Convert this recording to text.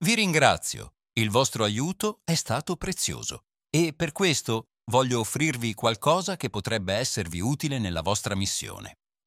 Vi ringrazio, il vostro aiuto è stato prezioso e per questo voglio offrirvi qualcosa che potrebbe esservi utile nella vostra missione.